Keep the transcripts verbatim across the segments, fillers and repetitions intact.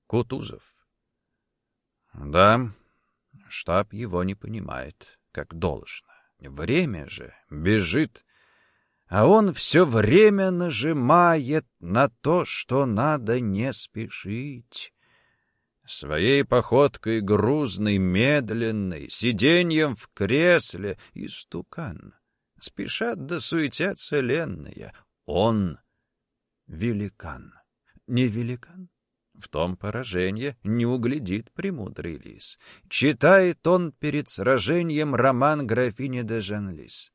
Кутузов. Да, штаб его не понимает, как должно. Время же бежит, а он все время нажимает на то, что надо не спешить. Своей походкой грузной, медленной, сиденьем в кресле истукан. Спешат да суетятся ленные. Он великан. Не великан? В том поражение не углядит премудрый лис. Читает он перед сражением роман графини де Жанлис.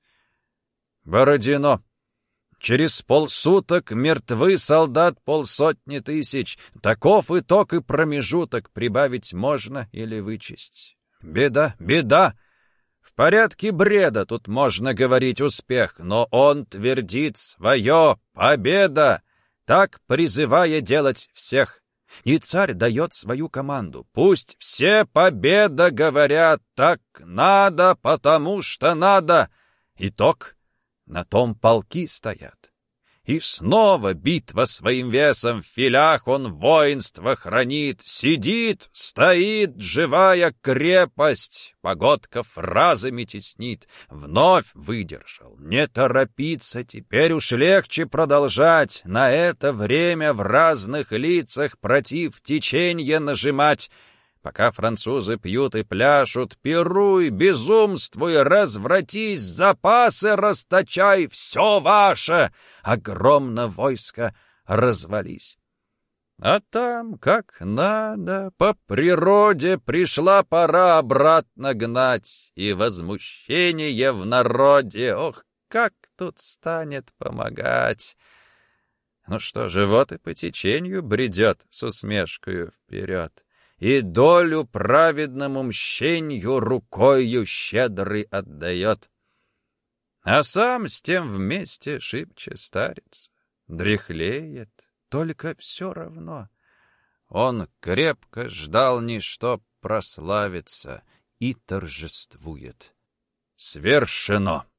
Бородино. Через полсуток мертвы солдат полсотни тысяч. Таков итог и промежуток, прибавить можно или вычесть. Беда, беда! В порядке бреда тут можно говорить успех, но он твердит свое «победа», так призывая делать всех. И царь дает свою команду. Пусть все «победа» говорят, так надо, потому что надо. Итог. На том полки стоят. И снова битва своим весом в филях он воинство хранит. Сидит, стоит живая крепость, погодка фразами теснит. Вновь выдержал, не торопиться, теперь уж легче продолжать. На это время в разных лицах против теченья нажимать. Пока французы пьют и пляшут, пируй, безумствуй, развратись, запасы расточай, все ваше, огромно войско развались. А там, как надо, по природе пришла пора обратно гнать, и возмущение в народе, ох, как тут станет помогать. Ну что же, вот и по течению бредет с усмешкою вперед. И долю праведному мщенью рукою щедрый отдает. А сам с тем вместе шибче старец, дряхлеет, только все равно. Он крепко ждал не чтоб прославиться и торжествует. Свершено!